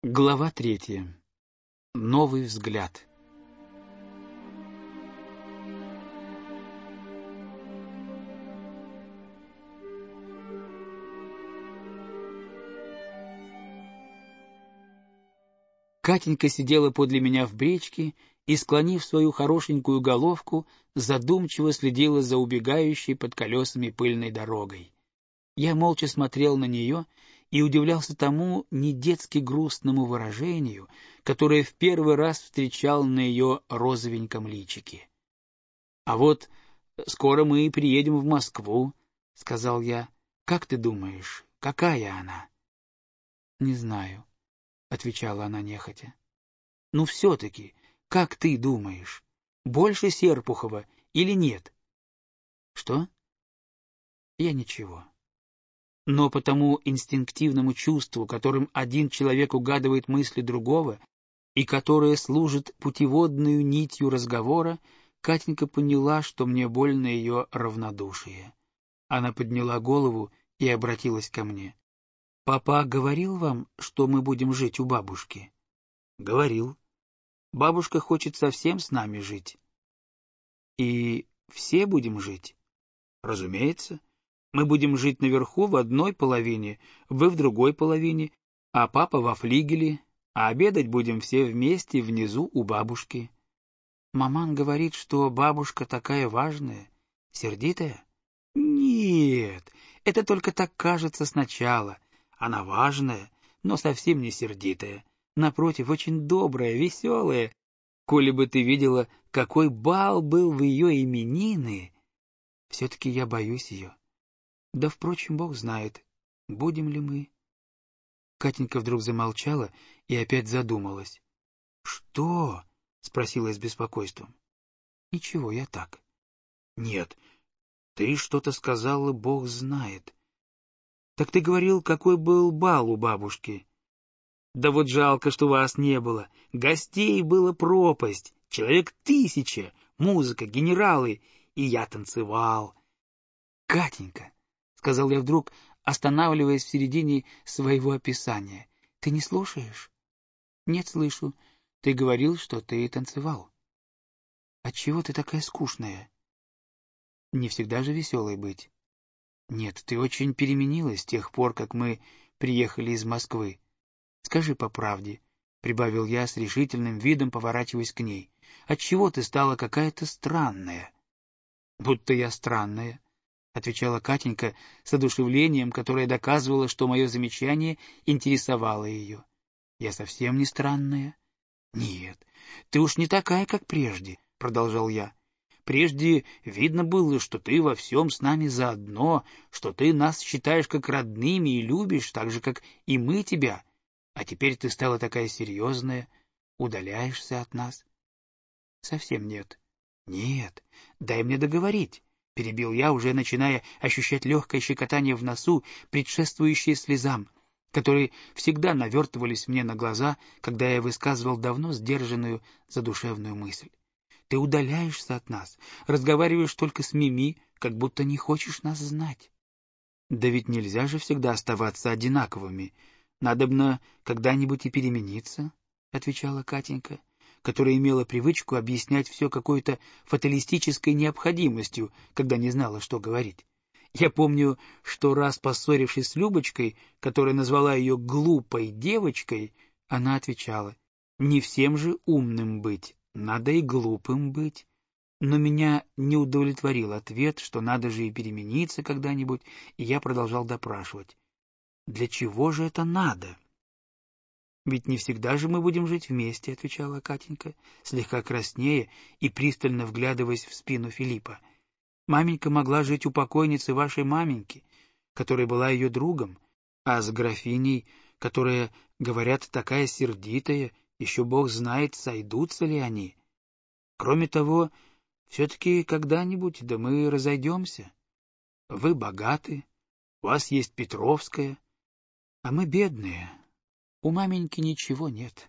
Глава 3. Новый взгляд. Катенька сидела подле меня в бричке и, склонив свою хорошенькую головку, задумчиво следила за убегающей под колесами пыльной дорогой. Я молча смотрел на нее и удивлялся тому недетски грустному выражению, которое в первый раз встречал на ее розовеньком личике. — А вот скоро мы и приедем в Москву, — сказал я. — Как ты думаешь, какая она? — Не знаю, — отвечала она нехотя. — Ну все-таки, как ты думаешь, больше Серпухова или нет? — Что? — Я ничего. Но по тому инстинктивному чувству, которым один человек угадывает мысли другого и которое служит путеводную нитью разговора, Катенька поняла, что мне больно ее равнодушие. Она подняла голову и обратилась ко мне. — Папа говорил вам, что мы будем жить у бабушки? — Говорил. Бабушка хочет совсем с нами жить. — И все будем жить? — Разумеется. Мы будем жить наверху в одной половине, вы в другой половине, а папа во флигеле, а обедать будем все вместе внизу у бабушки. Маман говорит, что бабушка такая важная, сердитая. Нет, это только так кажется сначала. Она важная, но совсем не сердитая. Напротив, очень добрая, веселая. Коли бы ты видела, какой бал был в ее именины. Все-таки я боюсь ее. Да, впрочем, Бог знает, будем ли мы. Катенька вдруг замолчала и опять задумалась. — Что? — спросила я с беспокойством. — Ничего, я так. — Нет, ты что-то сказала, Бог знает. — Так ты говорил, какой был бал у бабушки? — Да вот жалко, что вас не было. Гостей было пропасть, человек 1000, музыка, генералы, и я танцевал. — Катенька! — сказал я вдруг, останавливаясь в середине своего описания. — Ты не слушаешь? — Нет, слышу. Ты говорил, что ты танцевал. — Отчего ты такая скучная? — Не всегда же веселой быть. — Нет, ты очень переменилась с тех пор, как мы приехали из Москвы. Скажи по правде, — прибавил я с решительным видом, поворачиваясь к ней. — Отчего ты стала какая-то странная? — Будто я странная, — отвечала Катенька с одушевлением, которое доказывало, что мое замечание интересовало ее. — Я совсем не странная. — Нет, ты уж не такая, как прежде, — продолжал я. — Прежде видно было, что ты во всем с нами заодно, что ты нас считаешь как родными и любишь, так же, как и мы тебя. А теперь ты стала такая серьезная, удаляешься от нас. — Совсем нет. — Нет, дай мне договорить. — перебил я, уже начиная ощущать легкое щекотание в носу, предшествующее слезам, которые всегда навертывались мне на глаза, когда я высказывал давно сдержанную задушевную мысль. Ты удаляешься от нас, разговариваешь только с Мими, как будто не хочешь нас знать. Да ведь нельзя же всегда оставаться одинаковыми. Надобно когда-нибудь и перемениться, — отвечала Катенька, которая имела привычку объяснять все какой-то фаталистической необходимостью, когда не знала, что говорить. Я помню, что раз поссорившись с Любочкой, которая назвала ее глупой девочкой, она отвечала: «Не всем же умным быть, надо и глупым быть». Но меня не удовлетворил ответ, что надо же и перемениться когда-нибудь, и я продолжал допрашивать. «Для чего же это надо?» «Ведь не всегда же мы будем жить вместе», — отвечала Катенька, слегка краснея и пристально вглядываясь в спину Филиппа. «Маменька могла жить у покойницы вашей маменьки, которая была ее другом, а с графиней, которая, говорят, такая сердитая, еще Бог знает, сойдутся ли они. Кроме того, все-таки когда-нибудь да мы разойдемся. Вы богаты, у вас есть Петровская, а мы бедные». У маменьки ничего нет.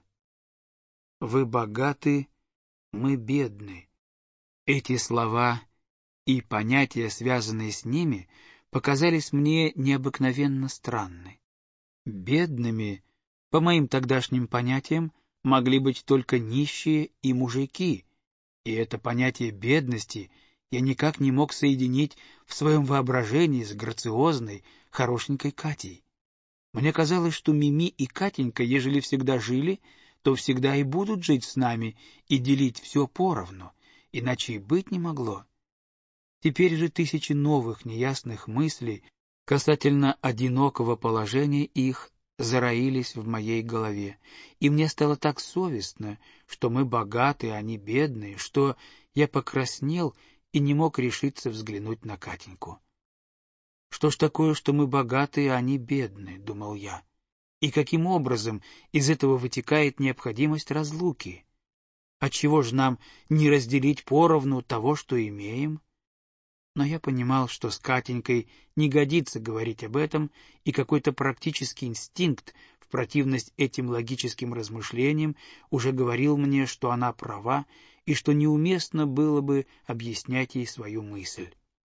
Вы богаты, мы бедны. Эти слова и понятия, связанные с ними, показались мне необыкновенно странны. Бедными По моим тогдашним понятиям, могли быть только нищие и мужики, и это понятие бедности я никак не мог соединить в своем воображении с грациозной, хорошенькой Катей. Мне казалось, что Мими и Катенька, ежели всегда жили, то всегда и будут жить с нами и делить все поровну, иначе и быть не могло. Теперь же тысячи новых неясных мыслей касательно одинокого положения их зароились в моей голове, и мне стало так совестно, что мы богатые, а они бедные, что я покраснел и не мог решиться взглянуть на Катеньку. «Что ж такое, что мы богатые, а они бедные?» — думал я. «И каким образом из этого вытекает необходимость разлуки? Отчего же нам не разделить поровну того, что имеем?» Но я понимал, что с Катенькой не годится говорить об этом, и какой-то практический инстинкт, в противность этим логическим размышлениям, уже говорил мне, что она права, и что неуместно было бы объяснять ей свою мысль.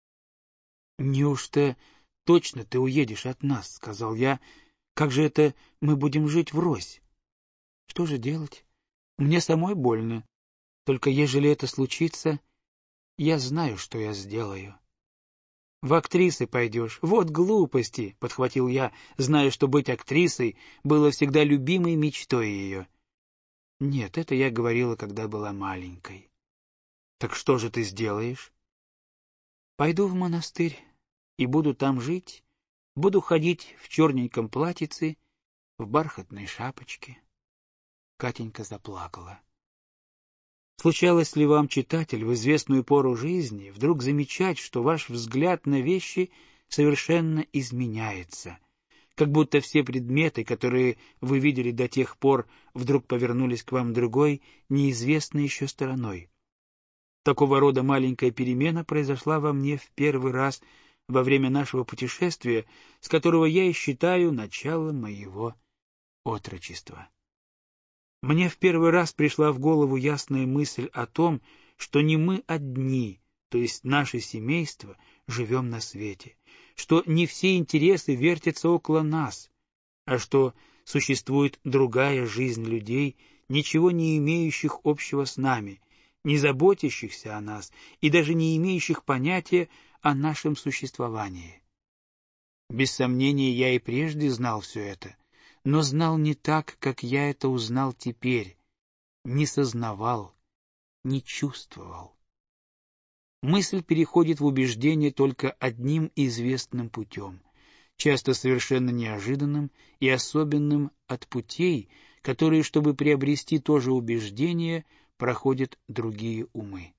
«Неужто точно ты уедешь от нас?» — сказал я. «Как же это мы будем жить врозь?» «Что же делать? Мне самой больно. Только ежели это случится, я знаю, что я сделаю». «В актрисы пойдешь. Вот глупости!» — подхватил я, зная, что быть актрисой было всегда любимой мечтой ее. «Нет, это я говорила, когда была маленькой». «Так что же ты сделаешь?» «Пойду в монастырь и буду там жить, буду ходить в черненьком платьице, в бархатной шапочке». Катенька заплакала. Случалось ли вам, читатель, в известную пору жизни вдруг замечать, что ваш взгляд на вещи совершенно изменяется, как будто все предметы, которые вы видели до тех пор, вдруг повернулись к вам другой, неизвестной еще стороной? Такого рода маленькая перемена произошла во мне в первый раз во время нашего путешествия, с которого я и считаю началом моего отрочества. Мне в первый раз пришла в голову ясная мысль о том, что не мы одни, то есть наше семейство, живем на свете, что не все интересы вертятся около нас, а что существует другая жизнь людей, ничего не имеющих общего с нами, не заботящихся о нас и даже не имеющих понятия о нашем существовании. Без сомнения, я и прежде знал все это, но знал не так, как я это узнал теперь, не сознавал, не чувствовал. Мысль переходит в убеждение только одним известным путем, часто совершенно неожиданным и особенным от путей, которые, чтобы приобрести то же убеждение, проходят другие умы.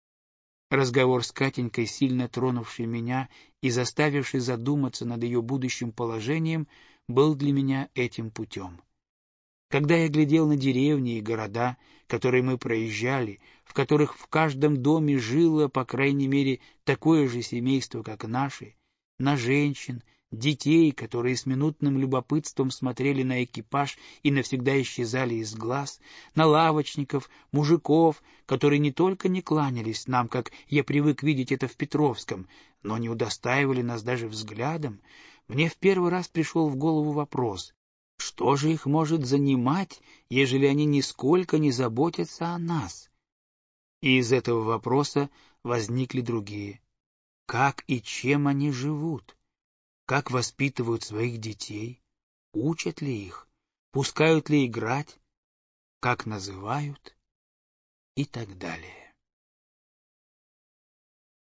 Разговор с Катенькой, сильно тронувший меня и заставивший задуматься над ее будущим положением, был для меня этим путем. Когда я глядел на деревни и города, которые мы проезжали, в которых в каждом доме жило, по крайней мере, такое же семейство, как наши, на женщин, детей, которые с минутным любопытством смотрели на экипаж и навсегда исчезали из глаз, на лавочников, мужиков, которые не только не кланялись нам, как я привык видеть это в Петровском, но не удостаивали нас даже взглядом, мне в первый раз пришел в голову вопрос: что же их может занимать, ежели они нисколько не заботятся о нас? И из этого вопроса возникли другие. Как и чем они живут? Как воспитывают своих детей? Учат ли их? Пускают ли играть? Как называют? И так далее.